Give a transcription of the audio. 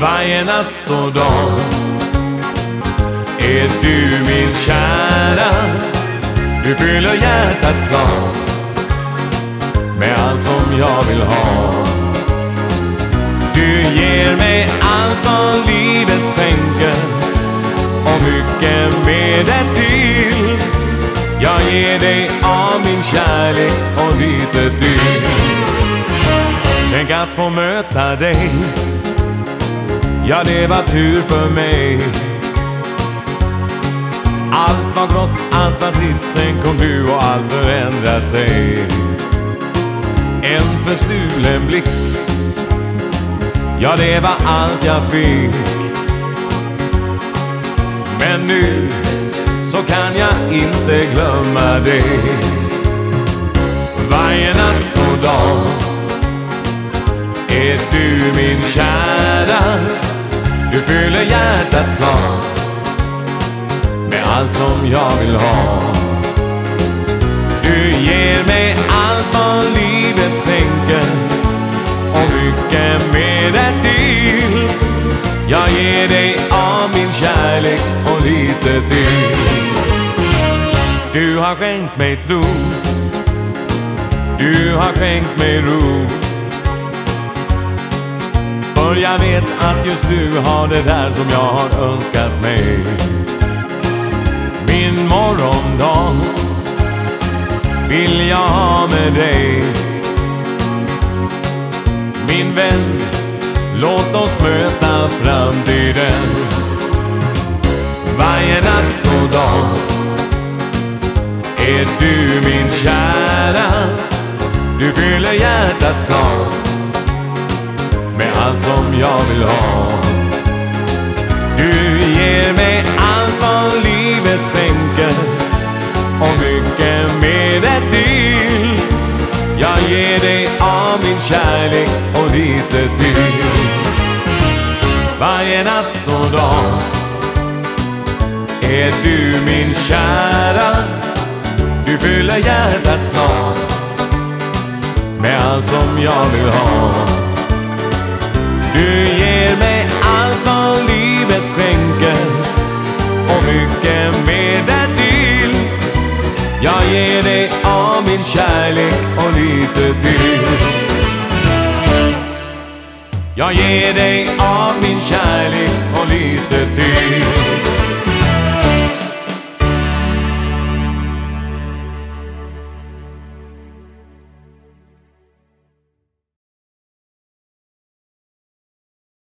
Varje natt och dag är du min kära. Du fyller hjärtats slag med allt som jag vill ha. Du ger mig allt vad livet skänker och mycket mer därtill. Jag ger dig av min kärlek och lite till. Tänk att få möta dig, ja det var tur för mig. Allt var grått, allt var trist, sen kom du och allt förändrade sig. En förstulen blick, ja det var allt jag fick. Men nu så kan jag inte glömma dig. Varje natt och dag är du min kära. Du fyller hjärtats slag med allt som jag vill ha. Du ger mig allt vad livet skänker och mycket mer därtill. Jag ger dig av min kärlek och lite till. Du har skänkt mig tro, du har skänkt mig ro. För jag vet att just du har det där som jag har önskat mig. Min morgondag vill jag ha med dig. Min vän, låt oss möta framtiden. Varje natt och dag är du min kära. Du fyller hjärtats slag med allt som jag vill ha. Du ger mig allt vad livet skänker och mycket mer därtill. Jag ger dig av min kärlek och lite till. Varje natt och dag är du min kära. Du fyller hjärtats slag med allt som jag vill ha. Du ger mig allt vad livet skänker och mycket mer därtill. Jag ger dig av min kärlek och lite till. Jag ger dig av min kärlek och lite